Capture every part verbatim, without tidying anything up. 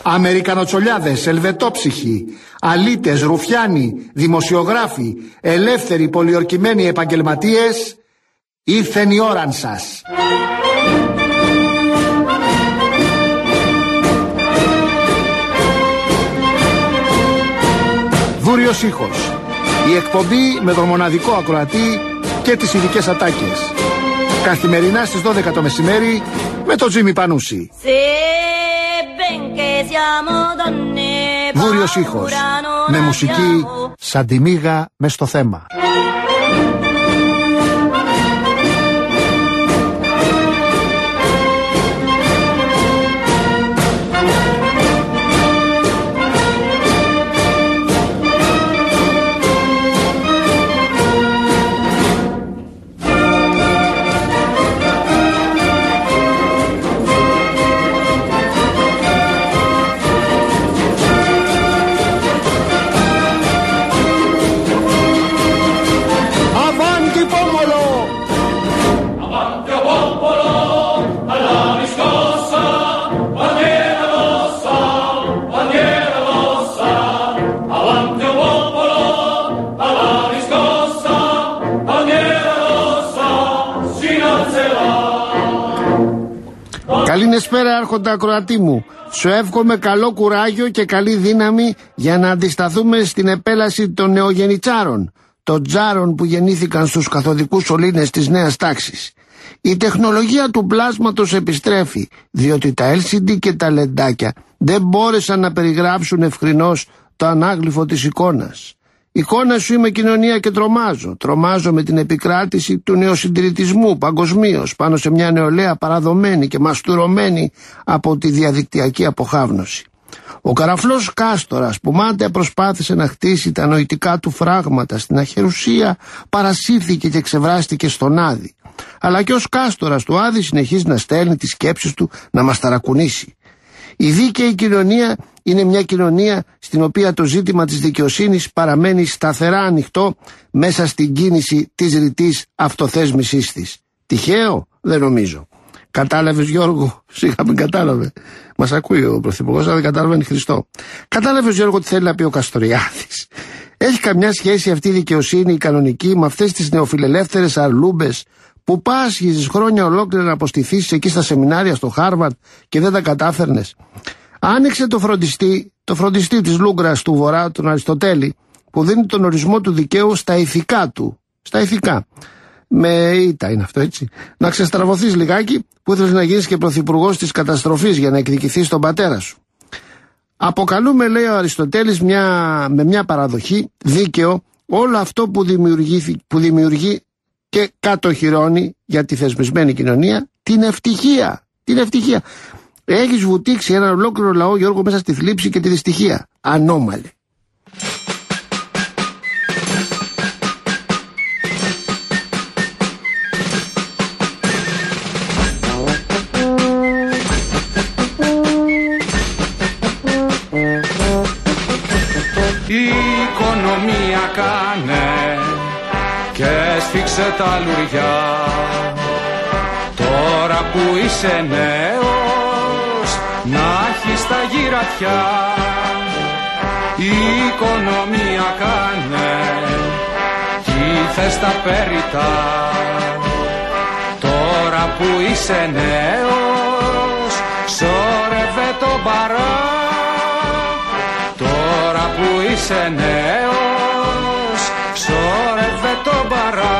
Αμερικανοτσολιάδες, ελβετόψυχοι, αλήτες, ρουφιάνοι, δημοσιογράφοι, ελεύθεροι πολιορκημένοι επαγγελματίες, ήρθεν η ώραν σας. Βούριος ήχος. Η εκπομπή με τον μοναδικό ακροατή και τις ειδικές ατάκες. Καθημερινά στις δώδεκα το μεσημέρι με τον Τζίμι Πανούση. Βούριος ήχος. Με μουσική σαν τη μύγα μες στο θέμα. Καληνεσπέρα άρχοντα ακροατή μου. Σου εύχομαι καλό κουράγιο και καλή δύναμη για να αντισταθούμε στην επέλαση των νεογεννητσάρων, των τζάρων που γεννήθηκαν στους καθοδικούς σωλήνες της νέας τάξης. Η τεχνολογία του πλάσματος επιστρέφει, διότι τα ελ σι ντι και τα λεντάκια δεν μπόρεσαν να περιγράψουν ευκρινώς το ανάγλυφο της εικόνας. Εικόνα σου είμαι κοινωνία και τρομάζω. Τρομάζω με την επικράτηση του νεοσυντηρητισμού παγκοσμίως πάνω σε μια νεολαία παραδομένη και μαστουρωμένη από τη διαδικτυακή αποχάβνωση. Ο καραφλός Κάστορας που μάταια προσπάθησε να χτίσει τα νοητικά του φράγματα στην αχερουσία παρασύρθηκε και ξεβράστηκε στον Άδη. Αλλά και ως Κάστορας του Άδη συνεχίζει να στέλνει τις σκέψεις του να μας ταρακουνήσει. Η δίκαιη κοινωνία είναι μια κοινωνία στην οποία το ζήτημα της δικαιοσύνης παραμένει σταθερά ανοιχτό μέσα στην κίνηση της ρητής αυτοθέσμησής της. Τυχαίο? Δεν νομίζω. Κατάλαβες, Γιώργο? Σιγά μην κατάλαβε. Μας ακούει ο Πρωθυπουργός, αλλά δεν κατάλαβε Χριστό. Κατάλαβες, Γιώργο, τι θέλει να πει ο Καστοριάδης? Έχει καμιά σχέση αυτή η δικαιοσύνη η κανονική με αυτές τις νεοφιλελεύθερες αρλούμπες που πάσχιζες χρόνια ολόκληρα να αποστηθείς εκεί στα σεμινάρια στο Χάρβαρντ και δεν τα κατάφερνες? Άνοιξε το φροντιστή, το φροντιστή της Λούγκρας του Βορρά, τον Αριστοτέλη, που δίνει τον ορισμό του δικαίου στα ηθικά του. Στα ηθικά. Με ήττα είναι αυτό, έτσι. Να ξεστραβωθείς λιγάκι που ήθελες να γίνεις και πρωθυπουργός της καταστροφής για να εκδικηθείς τον πατέρα σου. Αποκαλούμε, λέει ο Αριστοτέλης, μια, με μια παραδοχή δίκαιο όλο αυτό που δημιουργεί, που δημιουργεί και κατοχυρώνει για τη θεσμισμένη κοινωνία την ευτυχία. Την ευτυχία. Έχεις βουτήξει ένα ολόκληρο λαό, Γιώργο, μέσα στη θλίψη και τη δυστυχία. Ανώμαλε. Η οικονομία κάνε και σφίξε τα λουριά. Τώρα που είσαι νέος να έχεις τα γυρατιά. Η οικονομία κάνε κι θες τα περιτά. Τώρα που είσαι νέος σώρευε το μπαρά. Τώρα που είσαι νέος σώρευε το μπαρά.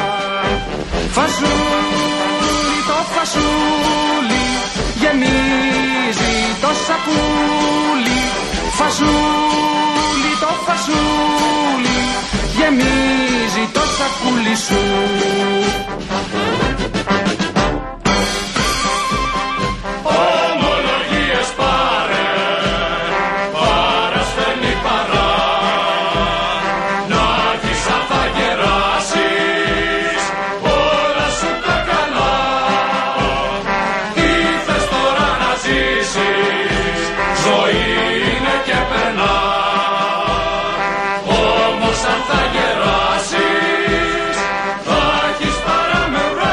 Φασούλι το φασούλι γεμίζει το σακούλι. Φασούλι το φασούλι γεμίζει το σακούλι σου. Ομολογίες πάρε, παρασφέρνει παρά. Να έχεις αν θα γεράσεις όλα σου τα καλά. Τι θες τώρα να ζήσεις, ζωή είναι και περνά. Όμως αν θα γεράσεις θα έχεις παρά με ουρά.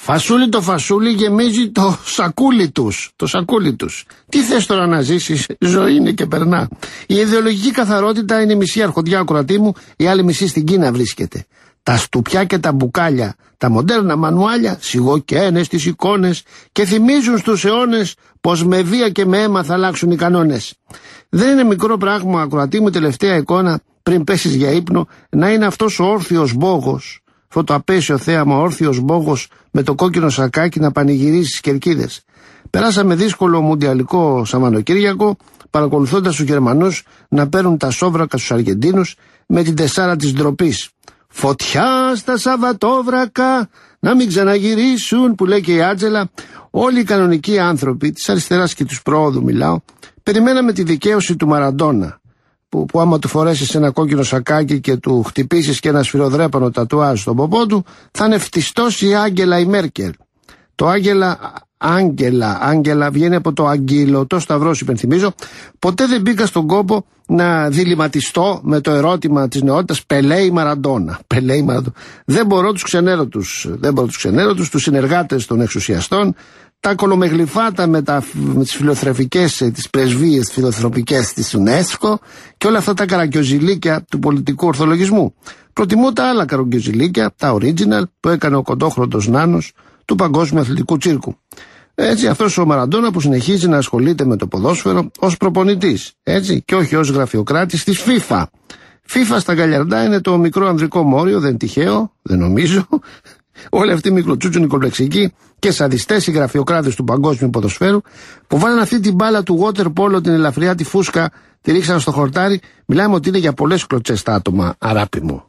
Φασούλι το φασούλι γεμίζει το σακούλι τους. Το σακούλι τους. Τι θες τώρα να ζήσεις, ζωή είναι και περνά. Η ιδεολογική καθαρότητα είναι μισή αρχοντιά ακροατή μου, η άλλη μισή στην Κίνα βρίσκεται. Τα στουπιά και τα μπουκάλια, τα μοντέρνα μανουάλια, σιγοκαίνες τις εικόνες και θυμίζουν στους αιώνες πως με βία και με αίμα θα αλλάξουν οι κανόνες. Δεν είναι μικρό πράγμα, ακροατή μου, τελευταία εικόνα πριν πέσεις για ύπνο, να είναι αυτός ο όρθιος μπόγος, αυτό το απέσιο θέαμα, ο όρθιος μπόγος με το κόκκινο σακάκι να πανηγυρίζει στις κερκίδες. Περάσαμε δύσκολο μουντιαλικό Σαββατοκύριακο, παρακολουθώντας τους Γερμανούς να παίρνουν τα σόβρακα στους Αργεντίνους με την τεσσάρα της ντροπής. Φωτιά στα Σαββατόβρακα, να μην ξαναγυρίσουν, που λέει και η Άτζελα. Όλοι οι κανονικοί άνθρωποι, της αριστεράς και τους προόδου μιλάω, περιμέναμε τη δικαίωση του Μαραντόνα, που, που άμα του φορέσεις ένα κόκκινο σακάκι και του χτυπήσεις και ένα σφυροδρέπανο τατουάζ στον ποπό του, θα είναι φτιστός η Άγγελα η Μέρκελ. Το Άγγελα, Άγγελα, Άγγελα βγαίνει από το αγγύλο, το σταυρός υπενθυμίζω. Ποτέ δεν μπήκα στον κόπο να διληματιστώ με το ερώτημα της νεότητας Πελέ ή Μαραντόνα. Πελέ ή Μαραντόνα. Δεν μπορώ τους ξενέρωτους, δεν μπορώ τους ξενέρωτους, τους συνεργάτες των εξουσιαστών, τα κολομεγλυφάτα με, τα, με τις φιλοθρεφικές, τις πρεσβείες τις φιλοθροπικές της UNESCO και όλα αυτά τα καρακιοζηλίκια του πολιτικού ορθολογισμού. Προτιμώ τα άλλα καρακιοζηλίκια, τα original που έκανε ο κοντόχροντος Νάνος του Παγκόσμιου Αθλητικού Τσίρκου. Έτσι, αυτός ο Μαραντόνα που συνεχίζει να ασχολείται με το ποδόσφαιρο ως προπονητής, έτσι, και όχι ως γραφειοκράτης της FIFA. FIFA στα Γκαλιαρντά είναι το μικρό ανδρικό μόριο, δεν τυχαίο, δεν νομίζω. Όλοι αυτοί οι μικροτσούτσου νικολεξικοί και σαδιστές οι γραφειοκράτες του παγκόσμιου ποδοσφαίρου που βάλαν αυτή την μπάλα του water polo, την ελαφριά τη φούσκα, τη ρίξαν στο χορτάρι. Μιλάμε ότι είναι για πολλές κλωτσές τα άτομα, αράπη μου.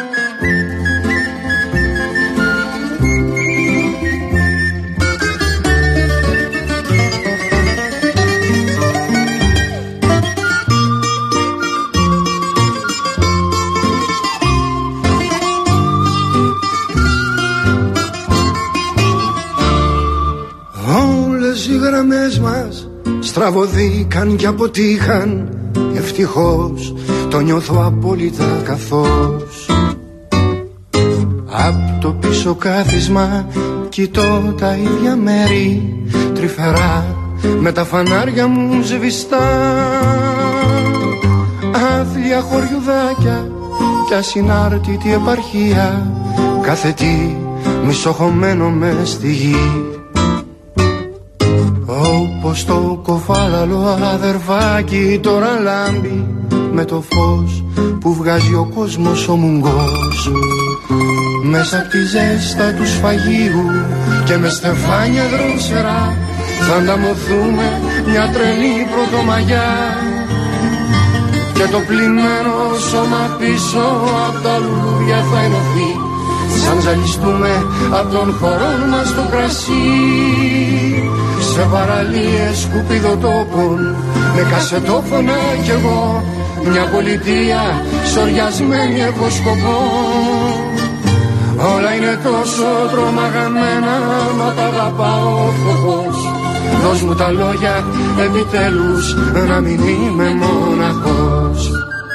Οι γραμμές μας στραβωθήκαν και αποτύχαν. Ευτυχώς το νιώθω απόλυτα καθώς απ' το πίσω κάθισμα κοιτώ τα ίδια μέρη τρυφερά με τα φανάρια μου σβηστά. Άθλια χωριουδάκια κι ασυνάρτητη επαρχία, κάθε τι μισοχωμένο μες στη γη. Όπως το κοφάλαλο αδερφάκι τώρα λάμπει με το φως που βγάζει ο κόσμος ο μουγγός. Μέσα απ' τη ζέστα του σφαγίου και με στεφάνια δρόσερα θα ανταμωθούμε μια τρελή πρωτομαγιά. Και το πλημμένο σώμα πίσω απ' τα λουλούδια θα ενωθεί, σαν ζαλιστούμε απ' τον χώρο μας το κρασί. Σε παραλίες σκουπιδοτόπων με κασετόφωνα κι εγώ, μια πολιτεία σοριασμένη έχω σκοπό. Όλα είναι τόσο τρομαγαμένα, μα τα αγαπάω φτωχός. Δώσ' μου τα λόγια επιτέλους να μην είμαι μοναχός.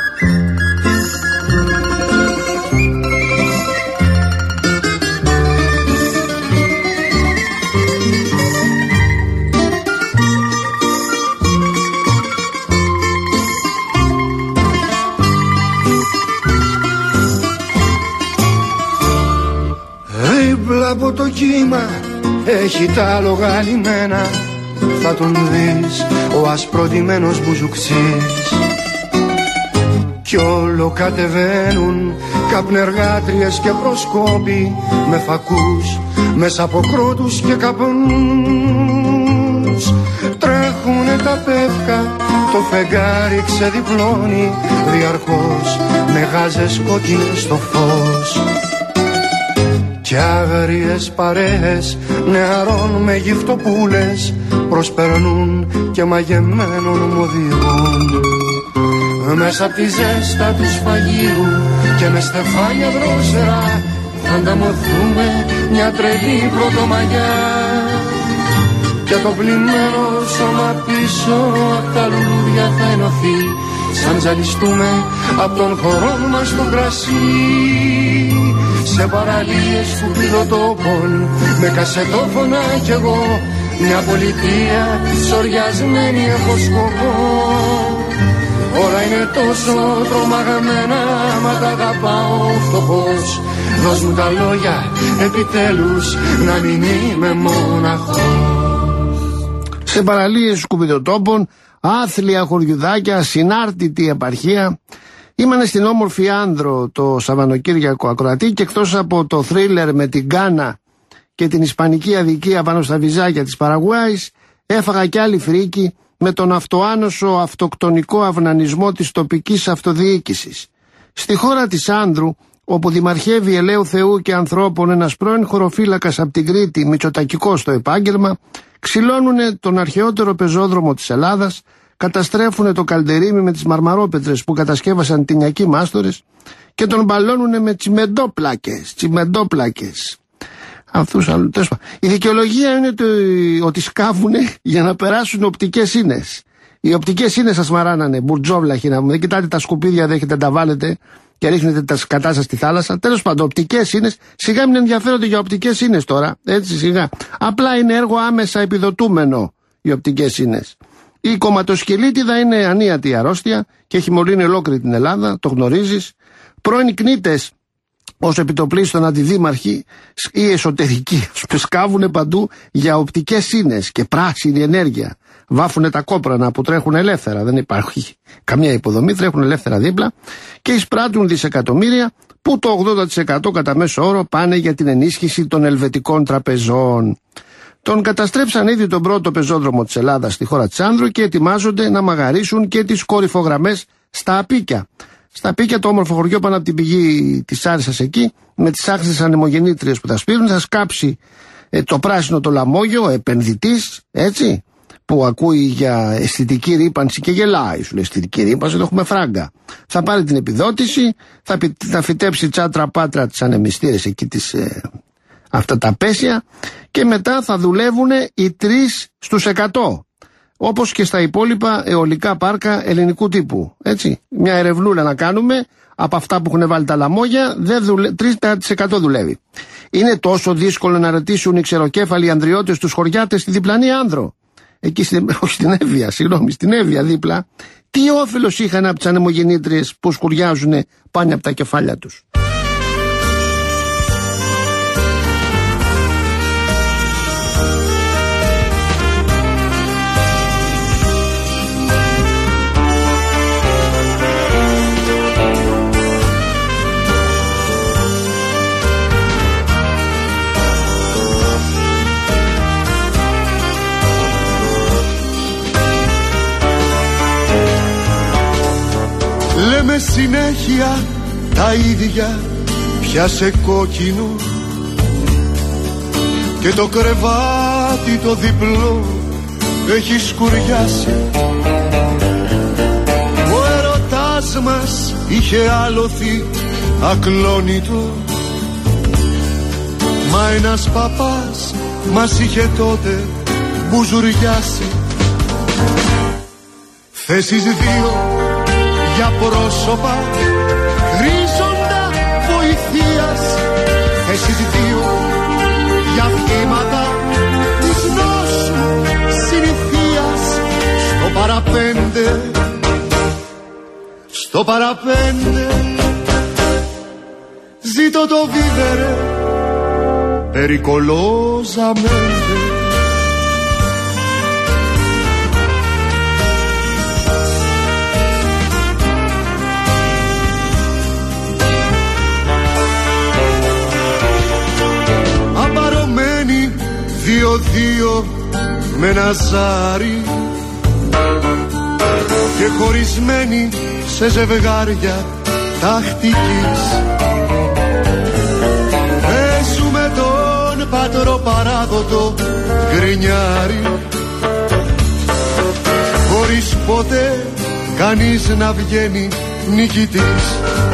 Από το κύμα έχει τα άλογα λιμένα, θα τον δεις ο ασπροτημένος μπουζουξής. Κι όλο κατεβαίνουν καπνεργάτριες και προσκόποι με φακούς μέσα από κρότους και καπνούς. Τρέχουνε τα πεύκα, το φεγγάρι ξεδιπλώνει διαρκώς με γάζες κόκκινες στο φως. Κι άγριες παρέες νεαρών με γυφτοπούλες προσπερνούν και μαγεμένων μου οδηγούν. Μέσα απ' τη ζέστα του σφαγίου και με στεφάνια δρόσερα θα ανταμωθούμε μια τρελή πρωτομαγιά. Και το πλημμένο σώμα πίσω απ' τα λουλούδια θα ενωθεί, σαν ζαλιστούμε απ' τον χώρο μας το κρασί. Σε σε παραλίες σκουπιδοτόπων, με κασετόφωνα κι εγώ, μια πολιτεία σοριασμένη έχω σκοπό. Όλα είναι τόσο τρομαγμένα, μα τα αγαπάω φτωχός. Δώσ' μου τα λόγια επιτέλους να μην είμαι μοναχός. Σε παραλίες σκουπιδοτόπων, άθλια χωριουδάκια, συνάρτητη επαρχία. Ήμανε στην όμορφη Άνδρο το Σαββανοκύριακο ακροατή και εκτός από το θρίλερ με την Γκάνα και την ισπανική αδικία πάνω στα βυζάκια της Παραγουάης, έφαγα κι άλλη φρίκη με τον αυτοάνωσο αυτοκτονικό αυνανισμό της τοπικής αυτοδιοίκησης. Στη χώρα της Άνδρου, όπου δημαρχεύει ελαίου Θεού και ανθρώπων ένας πρώην χωροφύλακας από την Κρήτη, μητσοτακικός στο επάγγελμα, ξυλώνουνε τον αρχαιότερο πεζόδρομο της Ελλάδας, καταστρέφουνε το καλντερίμι με τις μαρμαρόπετρες που κατασκεύασαν τινιακοί μάστορες και τον μπαλώνουνε με τσιμεντόπλακες, τσιμεντόπλακες. Αυτούς άλλους. Η δικαιολογία είναι το, ότι σκάβουνε για να περάσουν οπτικές ίνες. Οι οπτικές ίνες σας μαράνανε, μπουρτζόβλαχοι να μου. Δεν κοιτάτε τα σκουπίδια, δέχετε, τα βάλετε και ρίχνετε τα σκατά σας στη θάλασσα. Τέλος πάντων, οπτικές ίνες, σιγά μην ενδιαφέρονται για οπτικές ίνες τώρα. Έτσι, σιγά. Απλά είναι έργο άμεσα επιδοτούμενο οι οπτικές ίνες. Η κομματοσκελίτιδα είναι ανίατη αρρώστια και έχει μολύνει ολόκληρη την Ελλάδα, το γνωρίζεις. Πρώην κνήτες ως επιτοπλίστων αντιδήμαρχοι ή εσωτερικοί σκάβουνε παντού για οπτικές ίνες και πράσινη ενέργεια. Βάφουνε τα κόπρανα που τρέχουν ελεύθερα, δεν υπάρχει καμία υποδομή, τρέχουν ελεύθερα δίπλα και εισπράττουν δισεκατομμύρια που το ογδόντα τοις εκατό κατά μέσο όρο πάνε για την ενίσχυση των ελβετικών τραπεζών. Τον καταστρέψαν ήδη τον πρώτο πεζόδρομο της Ελλάδας στη χώρα της Άνδρου και ετοιμάζονται να μαγαρίσουν και τις κορυφογραμμές στα Απίκια. Στα Απίκια, το όμορφο χωριό πάνω από την πηγή της Άρισας εκεί, με τις άξιες ανεμογεννήτριες που θα σπείρουν, θα σκάψει ε, το πράσινο το λαμόγιο, ο επενδυτής, έτσι, που ακούει για αισθητική ρύπανση και γελάει. Σου λέει αισθητική ρύπανση, το έχουμε φράγκα. Θα πάρει την επιδότηση, θα, θα φυτέψει τσάτρα πάτρα τις ανεμιστήρες εκεί, τις, ε, αυτά τα πέσια, και μετά θα δουλεύουν οι τρεις στους εκατό. Όπως και στα υπόλοιπα αιωλικά πάρκα ελληνικού τύπου. Έτσι. Μια ερευνούλα να κάνουμε από αυτά που έχουν βάλει τα λαμόγια, δουλε... τρία τοις εκατό δουλεύει. Είναι τόσο δύσκολο να ρωτήσουν οι ξεροκέφαλοι ανδριώτες τους χωριάτες στη διπλανή Άνδρο. Εκεί στην, όχι στην Εύβοια, συγγνώμη, στην Εύβοια δίπλα. Τι όφελος είχαν από τις ανεμογεννήτριες που σκουριάζουν πάνω από τα κεφάλια τους. Λέμε συνέχεια τα ίδια, πιάσε κόκκινο και το κρεβάτι το διπλό έχει σκουριάσει. Ο ερωτάς μας είχε άλοθη ακλόνητο, μα ένας παπάς μας είχε τότε μπουζουριάσει. Θέσεις δύο για πρόσωπα χρήζοντα βοηθείας, θέσεις δύο για θύματα της νόσου συνηθείας. Στο παραπέντε, στο παραπέντε ζήτω το βίβερε περικολόζαμέντε. Δύο-δύο με ένα ζάρι και χωρισμένοι σε ζευγάρια τακτικής. Παίζουμε τον πατροπαράδοτο γκρινιάρι, χωρίς ποτέ κανείς να βγαίνει νικητής.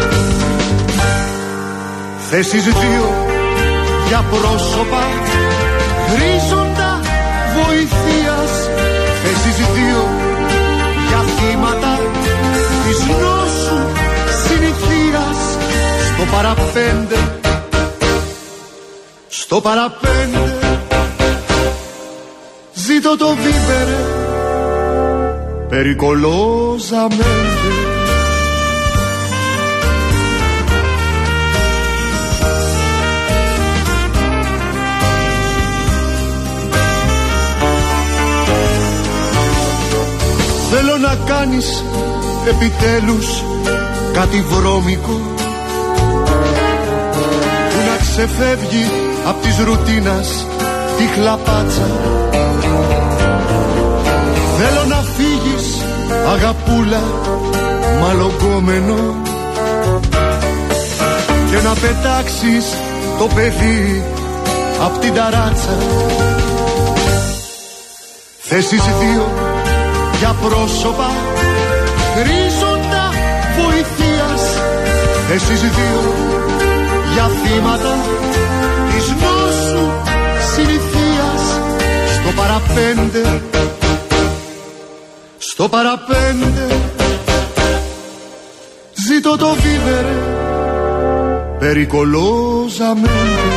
Θέσεις δύο για πρόσωπα χρήζοντα βοηθείας, θέσεις δύο για θύματα της νόσου συνηθείας. Στο παραπέντε, στο παραπέντε. Ζήτω το βίβερε περιcolosamente. Θέλω να κάνεις επιτέλους κάτι βρώμικο που να ξεφεύγει απ' της ρουτίνας τη χλαπάτσα. Θέλω να φύγεις αγαπούλα μαλογκόμενο και να πετάξεις το παιδί απ' την ταράτσα. Θέσεις δύο για πρόσωπα χρήζοντα βοηθείας. Θέσεις δύο για θύματα της νόσου συνηθείας. Στο παραπέντε, στο παραπέντε ζήτω το βίβερε περιcolosamente.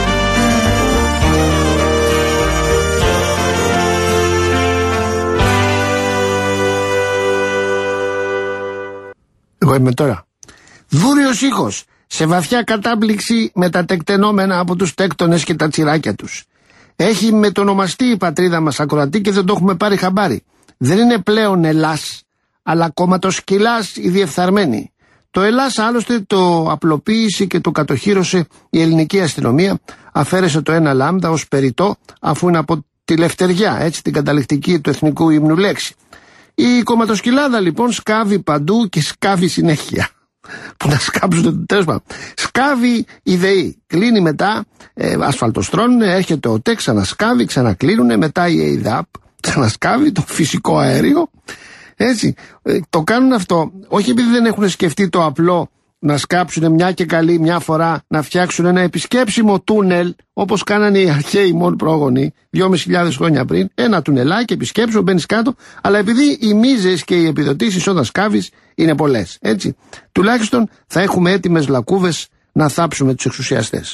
Εγώ είμαι τώρα. Δούριος ήχος, σε βαθιά κατάπληξη με τα τεκτενόμενα από τους τέκτονες και τα τσιράκια τους. Έχει μετονομαστεί η πατρίδα μας ακροατή και δεν το έχουμε πάρει χαμπάρι. Δεν είναι πλέον Ελλάς, αλλά κομματοσκυλάς η διεφθαρμένη. Το Ελλάς άλλωστε το απλοποίησε και το κατοχύρωσε η ελληνική αστυνομία, αφαίρεσε το ένα λάμδα ως περιττό, αφού είναι από τη λευτεριά, έτσι, την καταληκτική του εθνικού ύμνου λέξη. Η κομματοσκυλάδα λοιπόν σκάβει παντού και σκάβει συνέχεια. Που να σκάψουν τέλος πάντων. Σκάβει η ΔΕΗ. Κλείνει μετά, ε, ασφαλτοστρώνουν, έρχεται ο ΤΕΚ, ξανασκάβει, ξανακλείνουνε, μετά η ΕΙΔΑΠ, ξανασκάβει το φυσικό αέριο. Έτσι. Ε, το κάνουν αυτό όχι επειδή δεν έχουν σκεφτεί το απλό να σκάψουν μια και καλή μια φορά να φτιάξουν ένα επισκέψιμο τούνελ όπως κάνανε οι αρχαίοι μόν πρόγονοι δυόμισι χιλιάδες χρόνια πριν. Ένα τουνελάκι επισκέψιμο, μπαίνεις κάτω, αλλά επειδή οι μίζες και οι επιδοτήσεις όταν σκάβεις είναι πολλές. Έτσι. Τουλάχιστον θα έχουμε έτοιμες λακκούβες να θάψουμε τους εξουσιαστές.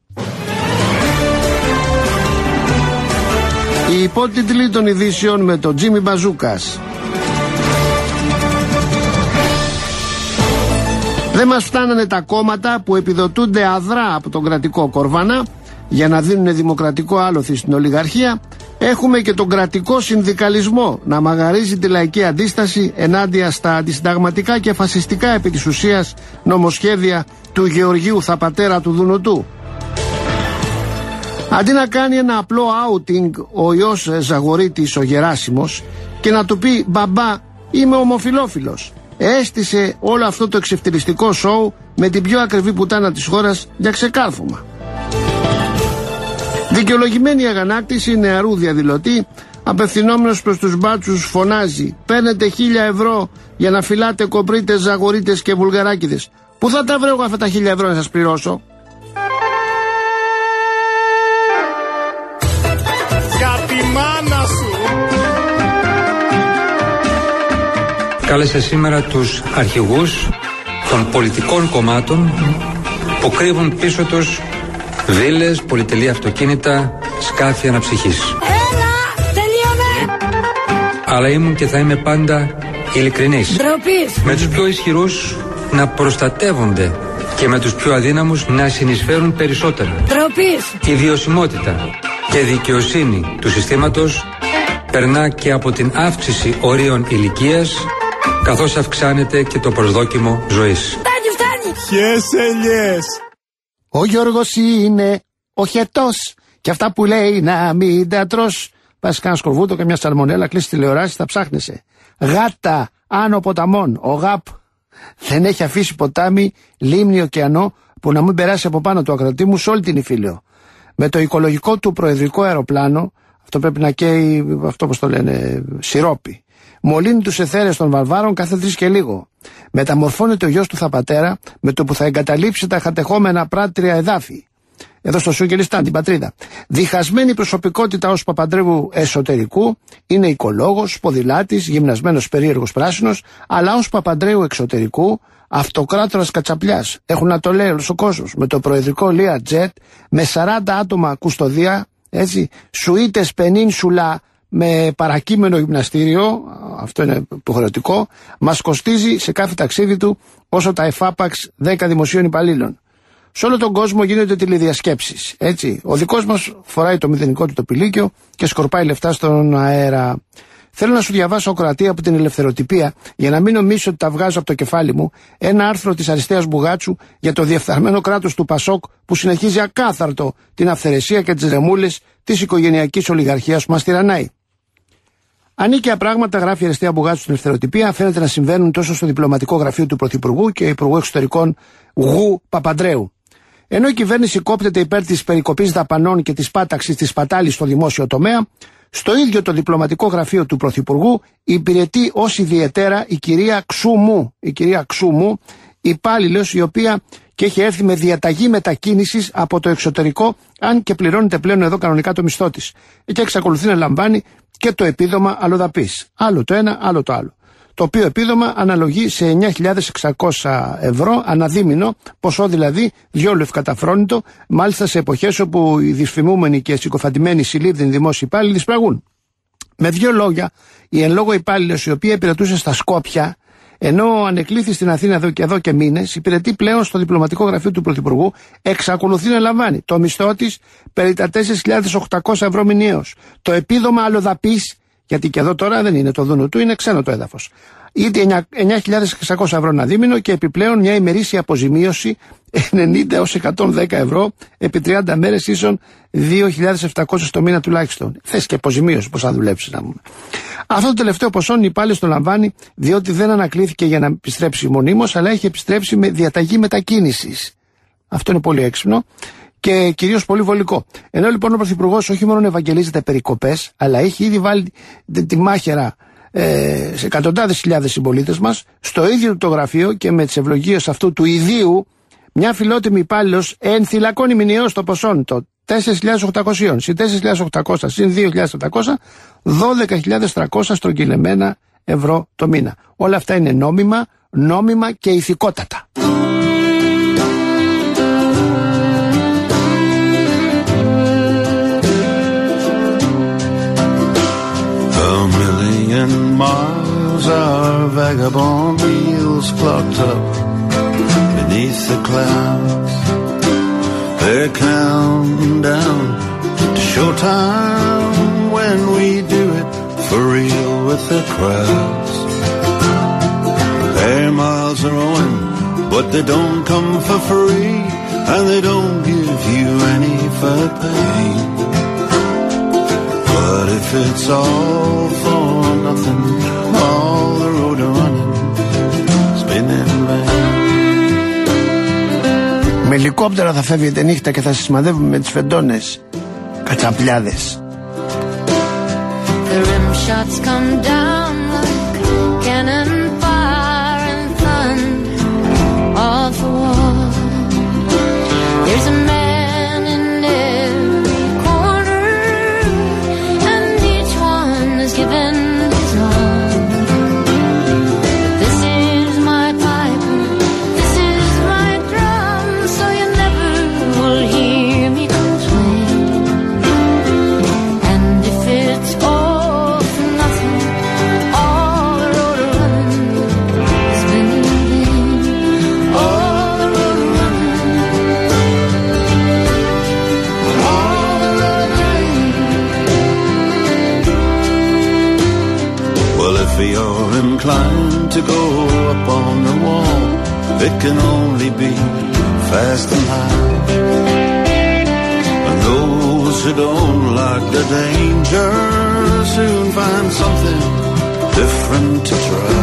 Οι υπότιτλοι των ειδήσεων με τον Τζίμι Μπαζούκας. Δεν μας φτάνανε τα κόμματα που επιδοτούνται αδρά από τον κρατικό κορβανά για να δίνουν δημοκρατικό άλοθη στην ολιγαρχία. Έχουμε και τον κρατικό συνδικαλισμό να μαγαρίζει τη λαϊκή αντίσταση ενάντια στα αντισυνταγματικά και φασιστικά επί της ουσίας νομοσχέδια του Γεωργίου Θαπατέρα του Δουνουτού. Αντί να κάνει ένα απλό outing ο Ιώς Ζαγορίτης ο Γεράσιμος και να του πει «Μπαμπά, είμαι ομοφιλόφιλος», έστησε όλο αυτό το εξευτελιστικό σοου με την πιο ακριβή πουτάνα της χώρας για ξεκάρφωμα. Δικαιολογημένη η αγανάκτηση νεαρού διαδηλωτή, απευθυνόμενος προς τους μπάτσους φωνάζει «Παίρνετε χίλια ευρώ για να φυλάτε κοπρίτες, ζαγορίτες και βουλγαράκιδες. Πού θα τα βρω εγώ αυτά τα χίλια ευρώ να σας πληρώσω?» Για τη μάνα σου! Κάλεσε σήμερα τους αρχηγούς των πολιτικών κομμάτων που κρύβουν πίσω τους βίλες, πολυτελή αυτοκίνητα, σκάφη αναψυχής. Έλα, τελείωνε! Αλλά ήμουν και θα είμαι πάντα ειλικρινής. Ντροπής! Με τους πιο ισχυρούς να προστατεύονται και με τους πιο αδύναμους να συνεισφέρουν περισσότερα. Ντροπής! Η βιωσιμότητα και δικαιοσύνη του συστήματος περνά και από την αύξηση ορίων ηλικίας, καθώς αυξάνεται και το προσδόκιμο ζωής. Φτάνει, φτάνει! Ποιες ελιές! Ο Γιώργος είναι ο χετός και αυτά που λέει να μην τα τρως. Πας κάνα σκορβούτο και μια σαλμονέλα, κλείσει τηλεοράση, θα ψάχνεσαι. Γάτα άνω ποταμών, ο ΓΑΠ δεν έχει αφήσει ποτάμι, λίμνη, ωκεανό που να μην περάσει από πάνω του ακροτήμου σε όλη την Ιφίλιο. Με το οικολογικό του προεδρικό αεροπλάνο, αυτό πρέπει να καίει, αυτό όπως το λένε, σιρόπι. Μολύνει τους εθέρες των βαρβάρων κάθε τρεις και λίγο. Μεταμορφώνεται ο γιος του Θαπατέρα με το που θα εγκαταλείψει τα χατεχόμενα πράτρια εδάφη. Εδώ στο Σούγκελιστάν, την πατρίδα. Διχασμένη προσωπικότητα ως Παπαντρέου εσωτερικού, είναι οικολόγος, ποδηλάτης, γυμνασμένος περίεργος πράσινος, αλλά ως Παπαντρέου εξωτερικού, Αυτοκράτορας Κατσαπλιάς. Έχουν να το λέει όλος ο κόσμος. Με το προεδρικό Learjet, με σαράντα άτομα κουστοδία, έτσι, σουίτες πενίνσουλα με παρακείμενο γυμναστήριο, αυτό είναι υποχρεωτικό, μας κοστίζει σε κάθε ταξίδι του όσο τα εφάπαξ δέκα δημοσίων υπαλλήλων. Σε όλο τον κόσμο γίνονται τηλεδιασκέψεις, έτσι. Ο δικός μας φοράει το μηδενικό του το πηλίκιο και σκορπάει λεφτά στον αέρα. Θέλω να σου διαβάσω, Κροατία, από την Ελευθεροτυπία, για να μην νομίσεις ότι τα βγάζω από το κεφάλι μου, ένα άρθρο της Αριστείας Μπουγάτσου για το διεφθαρμένο κράτος του Πασόκ που συνεχίζει ακάθαρτο την αυθαιρεσία και τις ρεμούλες της οικογενειακής ολιγαρχίας που μας τυραννάει. Ανίκαια πράγματα, γράφει η Αριστεία Μπουγάτσου στην Ελευθεροτυπία, φαίνεται να συμβαίνουν τόσο στο διπλωματικό γραφείο του Πρωθυπουργού και Υπουργού Εξωτερικών Γου Παπαντρέου. Ενώ η κυβέρνηση κόπτεται υπέρ της περικοπής δαπανών και της πάταξης της πατάλης στο δημόσιο τομέα, στο ίδιο το διπλωματικό γραφείο του Πρωθυπουργού υπηρετεί ως ιδιαιτέρα η κυρία Ξούμου, η κυρία Ξούμου, υπάλληλος η οποία και έχει έρθει με διαταγή μετακίνησης από το εξωτερικό, αν και πληρώνεται πλέον εδώ κανονικά το μισθό της. Και εξακολουθεί να λαμβάνει και το επίδομα αλλοδαπής. Άλλο το ένα, άλλο το άλλο. Το οποίο επίδομα αναλογεί σε εννιά χιλιάδες εξακόσια ευρώ αναδίμηνο, ποσό δηλαδή διόλου ευκαταφρόνητο, μάλιστα σε εποχές όπου οι δυσφημούμενοι και συκοφαντημένοι συλλήβδινοι δημόσιοι υπάλληλοι δυσπραγούν. Με δύο λόγια, η εν λόγω υπάλληλος, η οποία υπηρετούσε στα Σκόπια, ενώ ανεκλήθη στην Αθήνα εδώ και, εδώ και μήνες, υπηρετεί πλέον στο διπλωματικό γραφείο του Πρωθυπουργού, εξακολουθεί να λαμβάνει το μισθό της περί τα τέσσερις χιλιάδες οκτακόσια ευρώ μηνιαίως. Το επίδομα αλλοδαπής, γιατί και εδώ τώρα δεν είναι το δούνο του, είναι ξένο το έδαφος. Είτε εννιά χιλιάδες εξακόσια ευρώ ένα δίμηνο και επιπλέον μια ημερήσια αποζημίωση ενενήντα έως εκατόν δέκα ευρώ επί τριάντα μέρες ίσον δύο χιλιάδες επτακόσια το μήνα τουλάχιστον. Θες και αποζημίωση πώς θα δουλέψει να μου. Αυτό το τελευταίο ποσό η υπάλληλος το λαμβάνει διότι δεν ανακλήθηκε για να επιστρέψει μονίμως, αλλά έχει επιστρέψει με διαταγή μετακίνησης. Αυτό είναι πολύ έξυπνο και κυρίως πολύ βολικό. Ενώ λοιπόν ο Πρωθυπουργός όχι μόνο ευαγγελίζεται περικοπές, αλλά έχει ήδη βάλει τη μάχαιρα ε, σε εκατοντάδες χιλιάδες συμπολίτες μας, στο ίδιο το γραφείο και με τις ευλογίες αυτού του ιδίου, μια φιλότιμη υπάλληλος ενθυλακώνει μηνιαίως το ποσό το τέσσερις χιλιάδες οκτακόσια συν τέσσερις χιλιάδες οκτακόσια συν δύο χιλιάδες επτακόσια, δώδεκα χιλιάδες τριακόσια στρογγυλεμένα ευρώ το μήνα. Όλα αυτά είναι νόμιμα, νόμιμα και ηθικότατα. And miles our vagabond wheels clocked up beneath the clouds. They're counting down to showtime when we do it for real with the crowds. Their miles are owing, but they don't come for free, and they don't give you any for pay. But if it's all for nothing, all the road running, it's been in vain. Με ελικόπτερα θα φεύγετε νύχτα και θα σας σημαδεύουμε με τις φεντόνες κατσαπλιάδες. The rim shots come down like cannon fire and thunder off the wall. There's a man in every corner, and each one is given his all. This is my pipe, this is my drum, so you never will hear me complain. And if it's all for nothing, all the road running has been in vain. All the road running, all the road running. Well, if you're inclined to go up on the wall, it can only be fast and high. And those who don't like the danger soon find something different to try.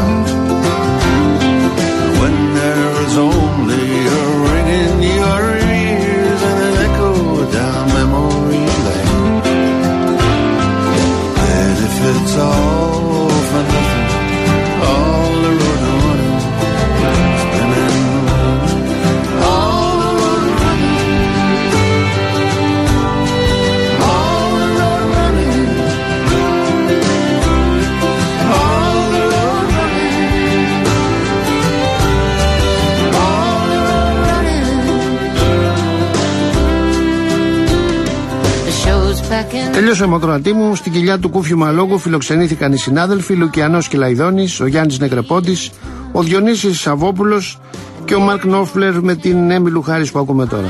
When there is only a ring in your ears and an echo down memory lane, and if it's all for nothing, all the road running, it's been in vain. All the road running, all the road running, all the road running, Τελείωσε η μοτροατή μου. Στην κοιλιά του Κούφιου Μαλόγου φιλοξενήθηκαν οι συνάδελφοι Λουκιανός Κελαϊδόνης, ο Γιάννης Νεκρεπόντης, ο Διονύσης Σαββόπουλος και ο Μαρκ Νόφλερ με την Έμιλου Χάρης που ακούμε τώρα.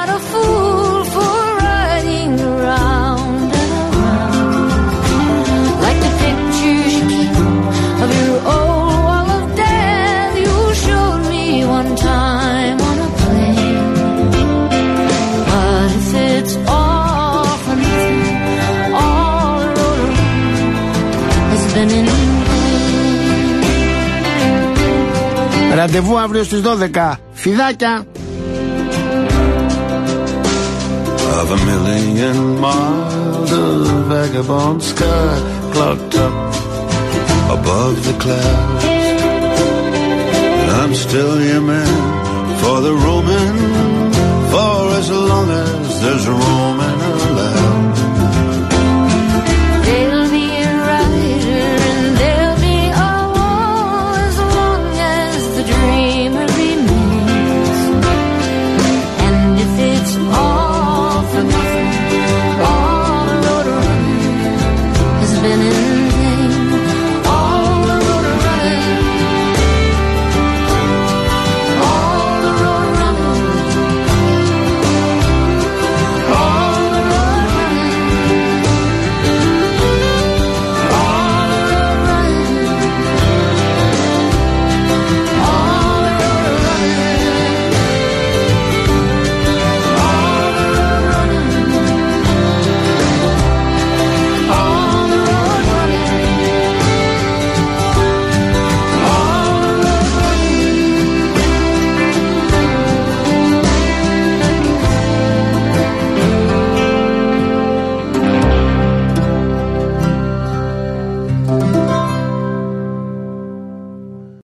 Ραντεβού αύριο στις δώδεκα. Φιδάκια! Of a million miles of vagabond sky clocked up above the clouds, and I'm still your man for the roaming, for as long as there's roaming.